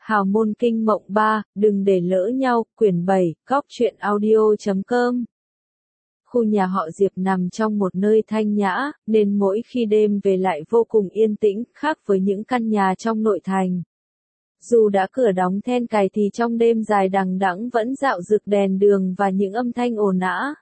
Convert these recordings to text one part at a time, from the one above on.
Hào môn kinh mộng 3, đừng để lỡ nhau, quyển 7, góc truyện audio.com. Khu nhà họ Diệp nằm trong một nơi thanh nhã, nên mỗi khi đêm về lại vô cùng yên tĩnh, khác với những căn nhà trong nội thành. Dù đã cửa đóng then cài thì trong đêm dài đằng đẵng vẫn rạo rực đèn đường và những âm thanh ồn ào.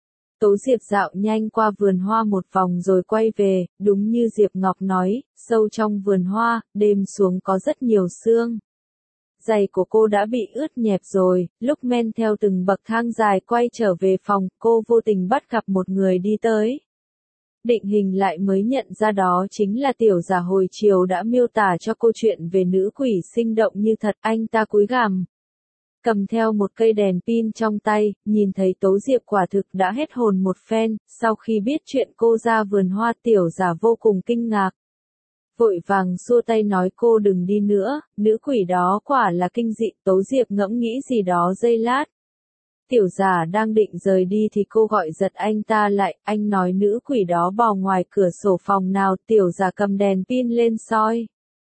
Tố Diệp dạo nhanh qua vườn hoa một vòng rồi quay về, đúng như Diệp Ngọc nói, sâu trong vườn hoa, đêm xuống có rất nhiều sương. Giày của cô đã bị ướt nhẹp rồi, lúc men theo từng bậc thang dài quay trở về phòng, cô vô tình bắt gặp một người đi tới. Định hình lại mới nhận ra đó chính là Tiểu Giả hồi chiều đã miêu tả cho cô chuyện về nữ quỷ sinh động như thật. Anh ta cúi gằm, cầm theo một cây đèn pin trong tay, nhìn thấy Tố Diệp quả thực đã hết hồn một phen. Sau khi biết chuyện cô ra vườn hoa, Tiểu Giả vô cùng kinh ngạc. Vội vàng xua tay nói cô đừng đi nữa, nữ quỷ đó quả là kinh dị. Tố Diệp ngẫm nghĩ gì đó giây lát. Tiểu Giả đang định rời đi thì cô gọi giật anh ta lại, anh nói nữ quỷ đó bò ngoài cửa sổ phòng nào. Tiểu Giả cầm đèn pin lên soi,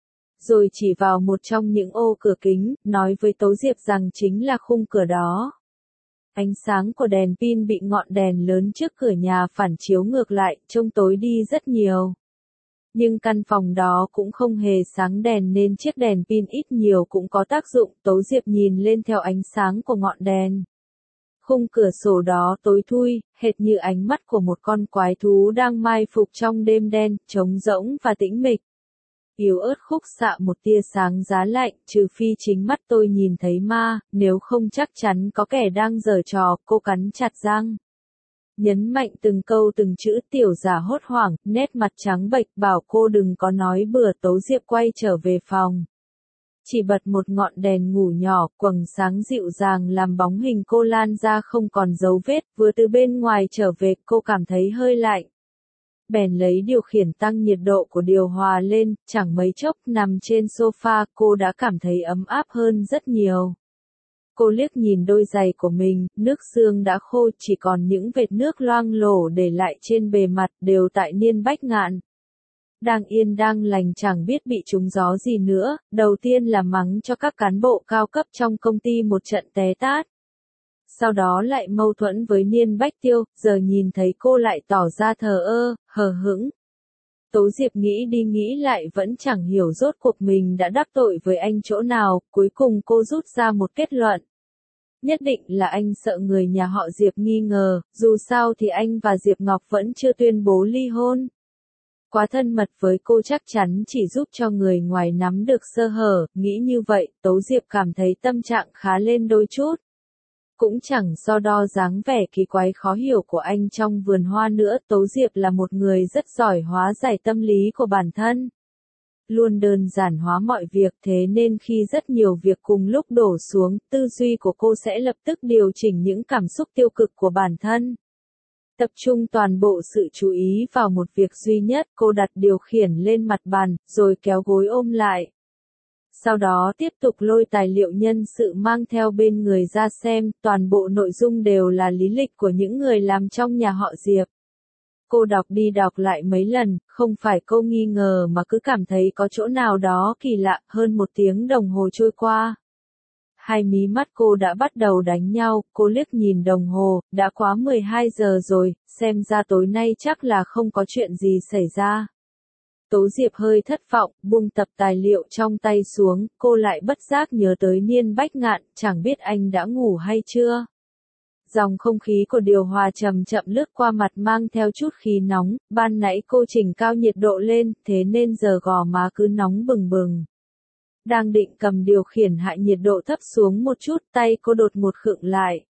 rồi chỉ vào một trong những ô cửa kính, nói với Tố Diệp rằng chính là khung cửa đó. Ánh sáng của đèn pin bị ngọn đèn lớn trước cửa nhà phản chiếu ngược lại, trông tối đi rất nhiều. Nhưng căn phòng đó cũng không hề sáng đèn nên chiếc đèn pin ít nhiều cũng có tác dụng. Tố Diệp nhìn lên theo ánh sáng của ngọn đèn. Khung cửa sổ đó tối thui, hệt như ánh mắt của một con quái thú đang mai phục trong đêm đen, trống rỗng và tĩnh mịch. Yếu ớt khúc xạ một tia sáng giá lạnh, trừ phi chính mắt tôi nhìn thấy ma, nếu không chắc chắn có kẻ đang giở trò. Cô cắn chặt răng, nhấn mạnh từng câu từng chữ. Tiểu Giả hốt hoảng, nét mặt trắng bệch, bảo cô đừng có nói bừa. Tố Diệp quay trở về phòng, chỉ bật một ngọn đèn ngủ nhỏ, quầng sáng dịu dàng làm bóng hình cô lan ra không còn dấu vết. Vừa từ bên ngoài trở về, cô cảm thấy hơi lạnh, bèn lấy điều khiển tăng nhiệt độ của điều hòa lên. Chẳng mấy chốc nằm trên sofa, cô đã cảm thấy ấm áp hơn rất nhiều. Cô liếc nhìn đôi giày của mình, nước sương đã khô, chỉ còn những vệt nước loang lổ để lại trên bề mặt, đều tại Niên Bách Ngạn. Đang yên đang lành chẳng biết bị trúng gió gì nữa, đầu tiên là mắng cho các cán bộ cao cấp trong công ty một trận té tát. Sau đó lại mâu thuẫn với Niên Bách Tiêu, giờ nhìn thấy cô lại tỏ ra thờ ơ, hờ hững. Tố Diệp nghĩ đi nghĩ lại vẫn chẳng hiểu rốt cuộc mình đã đắc tội với anh chỗ nào. Cuối cùng cô rút ra một kết luận. Nhất định là anh sợ người nhà họ Diệp nghi ngờ, dù sao thì anh và Diệp Ngọc vẫn chưa tuyên bố ly hôn. Quá thân mật với cô chắc chắn chỉ giúp cho người ngoài nắm được sơ hở. Nghĩ như vậy, Tố Diệp cảm thấy tâm trạng khá lên đôi chút. Cũng chẳng so đo dáng vẻ kỳ quái khó hiểu của anh trong vườn hoa nữa. Tố Diệp là một người rất giỏi hóa giải tâm lý của bản thân, luôn đơn giản hóa mọi việc, thế nên khi rất nhiều việc cùng lúc đổ xuống, tư duy của cô sẽ lập tức điều chỉnh những cảm xúc tiêu cực của bản thân. Tập trung toàn bộ sự chú ý vào một việc duy nhất. Cô đặt điều khiển lên mặt bàn, rồi kéo gối ôm lại. Sau đó tiếp tục lôi tài liệu nhân sự mang theo bên người ra xem. Toàn bộ nội dung đều là lý lịch của những người làm trong nhà họ Diệp. Cô đọc đi đọc lại mấy lần, không phải cô nghi ngờ mà cứ cảm thấy có chỗ nào đó kỳ lạ. Hơn 1 tiếng đồng hồ trôi qua, hai mí mắt cô đã bắt đầu đánh nhau. Cô liếc nhìn đồng hồ, đã quá 12 giờ rồi, xem ra tối nay chắc là không có chuyện gì xảy ra. Tố Diệp hơi thất vọng, buông tập tài liệu trong tay xuống. Cô lại bất giác nhớ tới Niên Bách Ngạn, chẳng biết anh đã ngủ hay chưa. Dòng không khí của điều hòa chậm chậm lướt qua mặt mang theo chút khí nóng. Ban nãy cô chỉnh cao nhiệt độ lên, thế nên giờ gò má cứ nóng bừng bừng. Đang định cầm điều khiển hạ nhiệt độ thấp xuống một chút, tay cô đột ngột khựng lại.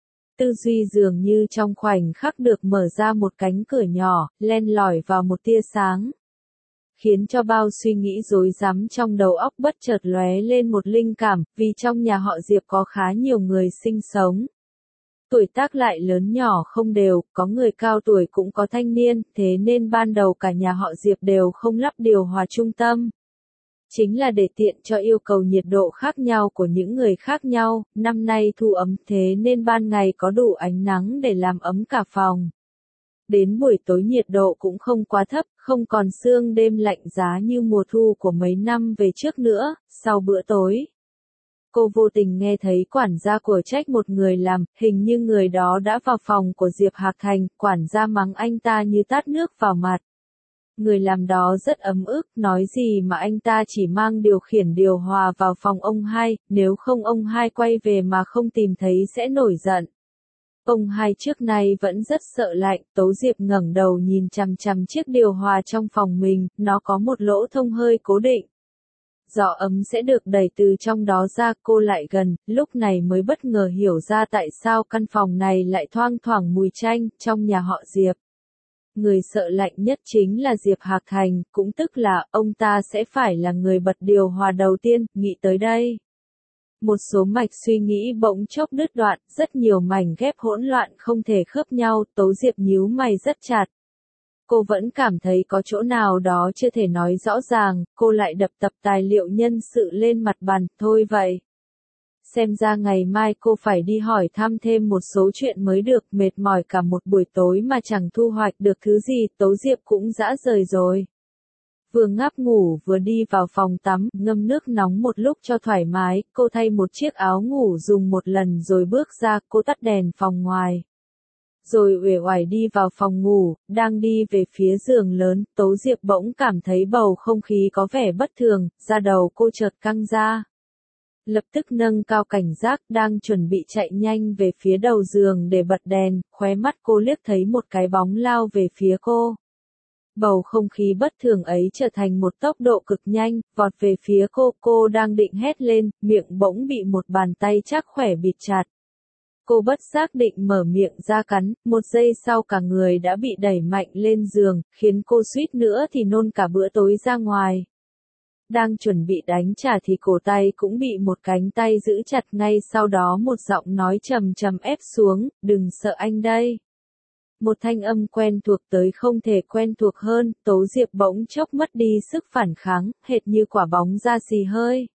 Tư duy dường như trong khoảnh khắc được mở ra một cánh cửa nhỏ, len lỏi vào một tia sáng, khiến cho bao suy nghĩ rối rắm trong đầu óc bất chợt lóe lên một linh cảm. Vì trong nhà họ Diệp có khá nhiều người sinh sống, tuổi tác lại lớn nhỏ không đều, có người cao tuổi cũng có thanh niên, thế nên ban đầu cả nhà họ Diệp đều không lắp điều hòa trung tâm. Chính là để tiện cho yêu cầu nhiệt độ khác nhau của những người khác nhau. Năm nay thu ấm, thế nên ban ngày có đủ ánh nắng để làm ấm cả phòng. Đến buổi tối nhiệt độ cũng không quá thấp, không còn sương đêm lạnh giá như mùa thu của mấy năm về trước nữa. Sau bữa tối, Cô vô tình nghe thấy quản gia của trách một người làm, hình như người đó đã vào phòng của Diệp Hạc Thành, quản gia mắng anh ta như tát nước vào mặt. Người làm đó rất ấm ức, nói gì mà anh ta chỉ mang điều khiển điều hòa vào phòng ông hai, nếu không ông hai quay về mà không tìm thấy sẽ nổi giận. Ông hai trước nay vẫn rất sợ lạnh, Tố Diệp ngẩng đầu nhìn chằm chằm chiếc điều hòa trong phòng mình, nó có một lỗ thông hơi cố định. Gió ấm sẽ được đẩy từ trong đó ra, cô lại gần, lúc này mới bất ngờ hiểu ra tại sao căn phòng này lại thoang thoảng mùi chanh, trong nhà họ Diệp. Người sợ lạnh nhất chính là Diệp Hạc Thành, cũng tức là ông ta sẽ phải là người bật điều hòa đầu tiên, nghĩ tới đây. Một số mạch suy nghĩ bỗng chốc đứt đoạn, rất nhiều mảnh ghép hỗn loạn không thể khớp nhau, Tố Diệp nhíu mày rất chặt. Cô vẫn cảm thấy có chỗ nào đó chưa thể nói rõ ràng, cô lại đập tập tài liệu nhân sự lên mặt bàn, thôi vậy. Xem ra ngày mai cô phải đi hỏi thăm thêm một số chuyện mới được, mệt mỏi cả một buổi tối mà chẳng thu hoạch được thứ gì, Tố Diệp cũng dã rời rồi. Vừa ngáp ngủ vừa đi vào phòng tắm, ngâm nước nóng một lúc cho thoải mái, cô thay một chiếc áo ngủ dùng một lần rồi bước ra, cô tắt đèn phòng ngoài. Rồi uể oải đi vào phòng ngủ, đang đi về phía giường lớn, Tố Diệp bỗng cảm thấy bầu không khí có vẻ bất thường, da đầu cô chợt căng ra. Lập tức nâng cao cảnh giác, đang chuẩn bị chạy nhanh về phía đầu giường để bật đèn, khóe mắt cô liếc thấy một cái bóng lao về phía cô. Bầu không khí bất thường ấy trở thành một tốc độ cực nhanh, vọt về phía cô đang định hét lên, miệng bỗng bị một bàn tay chắc khỏe bịt chặt. Cô bất giác định mở miệng ra cắn, một giây sau cả người đã bị đẩy mạnh lên giường, khiến cô suýt nữa thì nôn cả bữa tối ra ngoài. Đang chuẩn bị đánh trả thì cổ tay cũng bị một cánh tay giữ chặt, ngay sau đó một giọng nói trầm trầm ép xuống, đừng sợ anh đây. Một thanh âm quen thuộc tới không thể quen thuộc hơn, Tố Diệp bỗng chốc mất đi sức phản kháng, hệt như quả bóng ra xì hơi.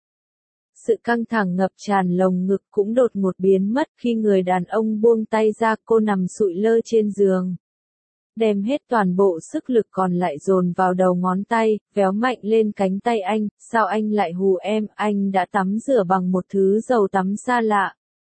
Sự căng thẳng ngập tràn lồng ngực cũng đột ngột biến mất khi người đàn ông buông tay ra, cô nằm sụi lơ trên giường. Đem hết toàn bộ sức lực còn lại dồn vào đầu ngón tay, véo mạnh lên cánh tay anh, sao anh lại hù em, anh đã tắm rửa bằng một thứ dầu tắm xa lạ.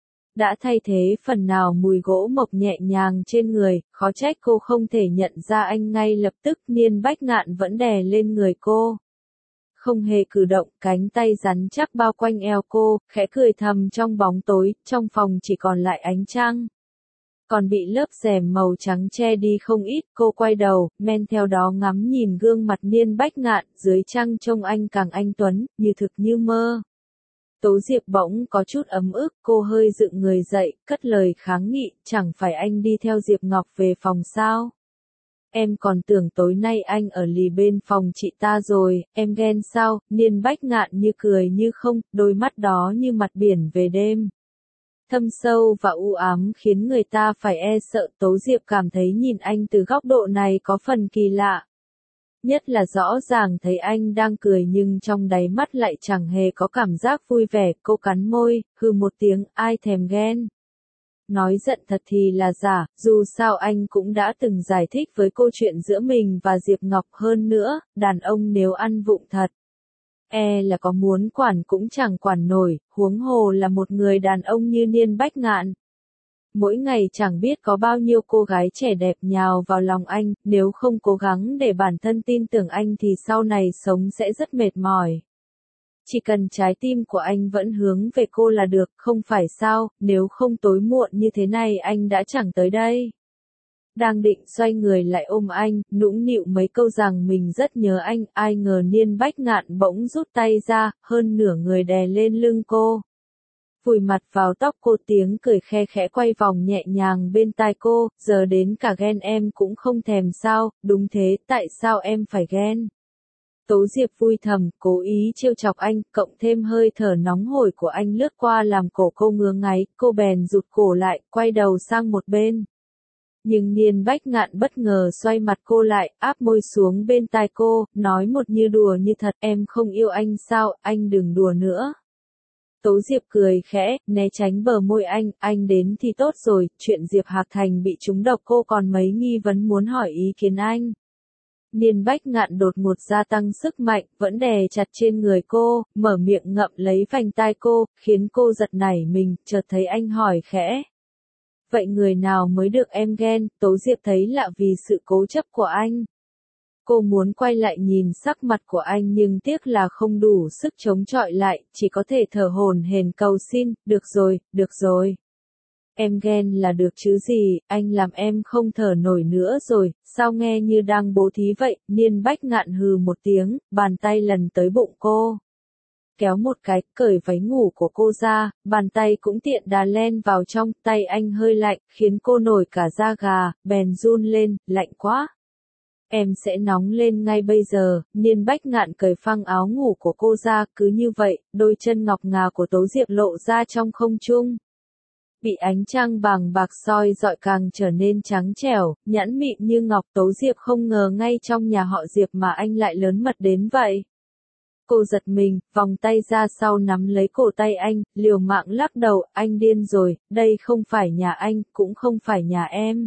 Đã thay thế phần nào mùi gỗ mộc nhẹ nhàng trên người, khó trách cô không thể nhận ra anh ngay lập tức, Niên Bách Ngạn vẫn đè lên người cô. Không hề cử động, cánh tay rắn chắc bao quanh eo cô, khẽ cười thầm trong bóng tối, trong phòng chỉ còn lại ánh trăng. Còn bị lớp rèm màu trắng che đi không ít, cô quay đầu, men theo đó ngắm nhìn gương mặt Niên Bách Ngạn, dưới trăng trông anh càng anh tuấn, như thực như mơ. Tố Diệp bỗng có chút ấm ức, cô hơi dựng người dậy, cất lời kháng nghị, chẳng phải anh đi theo Diệp Ngọc về phòng sao? Em còn tưởng tối nay anh ở lì bên phòng chị ta rồi, em ghen sao? Niên Bách Ngạn như cười như không, đôi mắt đó như mặt biển về đêm. Thâm sâu và u ám khiến người ta phải e sợ, Tố Diệp cảm thấy nhìn anh từ góc độ này có phần kỳ lạ. Nhất là rõ ràng thấy anh đang cười nhưng trong đáy mắt lại chẳng hề có cảm giác vui vẻ, cô cắn môi, hừ một tiếng, ai thèm ghen. Nói giận thật thì là giả, dù sao anh cũng đã từng giải thích với cô chuyện giữa mình và Diệp Ngọc, hơn nữa, đàn ông nếu ăn vụng thật. Là có muốn quản cũng chẳng quản nổi, huống hồ là một người đàn ông như Niên Bách Ngạn. Mỗi ngày chẳng biết có bao nhiêu cô gái trẻ đẹp nhào vào lòng anh, nếu không cố gắng để bản thân tin tưởng anh thì sau này sống sẽ rất mệt mỏi. Chỉ cần trái tim của anh vẫn hướng về cô là được, không phải sao, nếu không tối muộn như thế này anh đã chẳng tới đây. Đang định xoay người lại ôm anh, nũng nịu mấy câu rằng mình rất nhớ anh, ai ngờ Niên Bách Ngạn bỗng rút tay ra, hơn nửa người đè lên lưng cô. Vùi mặt vào tóc cô, tiếng cười khe khẽ quay vòng nhẹ nhàng bên tai cô, giờ đến cả ghen em cũng không thèm sao, đúng thế, tại sao em phải ghen? Tố Diệp vui thầm, cố ý trêu chọc anh, cộng thêm hơi thở nóng hổi của anh lướt qua làm cổ cô ngứa ngáy, cô bèn rụt cổ lại, quay đầu sang một bên. Nhưng Niên Bách Ngạn bất ngờ xoay mặt cô lại, áp môi xuống bên tai cô, nói một như đùa như thật, em không yêu anh sao, anh đừng đùa nữa. Tố Diệp cười khẽ, né tránh bờ môi anh đến thì tốt rồi, chuyện Diệp Hạc Thành bị trúng độc cô còn mấy nghi vấn muốn hỏi ý kiến anh. Niên Bách Ngạn đột ngột gia tăng sức mạnh, vẫn đè chặt trên người cô, mở miệng ngậm lấy vành tai cô, khiến cô giật nảy mình, chợt thấy anh hỏi khẽ. Vậy người nào mới được em ghen? Tố Diệp thấy lạ vì sự cố chấp của anh. Cô muốn quay lại nhìn sắc mặt của anh nhưng tiếc là không đủ sức chống chọi lại, chỉ có thể thở hổn hển cầu xin, được rồi, được rồi. Em ghen là được chứ gì, anh làm em không thở nổi nữa rồi, sao nghe như đang bố thí vậy, Niên Bách Ngạn hừ một tiếng, bàn tay lần tới bụng cô. Kéo một cái, cởi váy ngủ của cô ra, bàn tay cũng tiện đà len vào trong, tay anh hơi lạnh, khiến cô nổi cả da gà, bèn run lên, lạnh quá. Em sẽ nóng lên ngay bây giờ, Niên Bách Ngạn cởi phăng áo ngủ của cô ra, cứ như vậy, đôi chân ngọc ngà của Tố Diệp lộ ra trong không trung. Bị ánh trăng vàng bạc soi rọi càng trở nên trắng trẻo, nhẵn mịn như ngọc. Tố Diệp không ngờ ngay trong nhà họ Diệp mà anh lại lớn mật đến vậy. Cô giật mình, vòng tay ra sau nắm lấy cổ tay anh, liều mạng lắc đầu, anh điên rồi, đây không phải nhà anh, cũng không phải nhà em.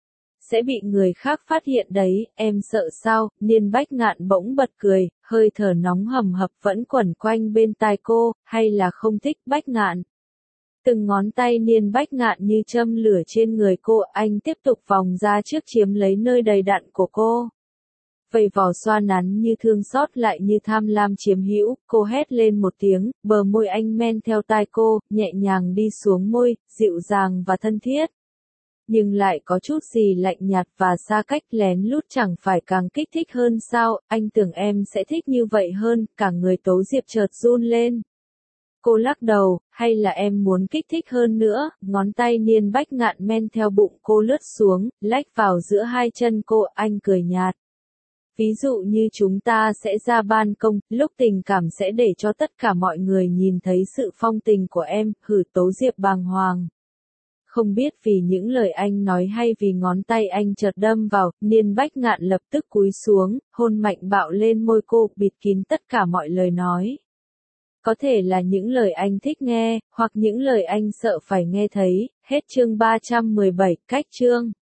Sẽ bị người khác phát hiện đấy, em sợ sao? Niên Bách Ngạn bỗng bật cười, hơi thở nóng hầm hập vẫn quẩn quanh bên tai cô, hay là không thích Bách Ngạn? Từng ngón tay Niên Bách Ngạn như châm lửa trên người cô, anh tiếp tục vòng ra trước chiếm lấy nơi đầy đặn của cô. Vầy vò xoa nắn như thương xót lại như tham lam chiếm hữu, cô hét lên một tiếng, bờ môi anh men theo tai cô, nhẹ nhàng đi xuống môi, dịu dàng và thân thiết. Nhưng lại có chút gì lạnh nhạt và xa cách, lén lút chẳng phải càng kích thích hơn sao, anh tưởng em sẽ thích như vậy hơn, cả người Tố Diệp chợt run lên. Cô lắc đầu, hay là em muốn kích thích hơn nữa, ngón tay Niên Bách Ngạn men theo bụng cô lướt xuống, lách vào giữa hai chân cô, anh cười nhạt. Ví dụ như chúng ta sẽ ra ban công, lúc tình cảm sẽ để cho tất cả mọi người nhìn thấy sự phong tình của em, hử. Tố Diệp bàng hoàng. Không biết vì những lời anh nói hay vì ngón tay anh chợt đâm vào, Niên Bách Ngạn lập tức cúi xuống, hôn mạnh bạo lên môi cô, bịt kín tất cả mọi lời nói. Có thể là những lời anh thích nghe, hoặc những lời anh sợ phải nghe thấy. Hết chương 317, cách chương.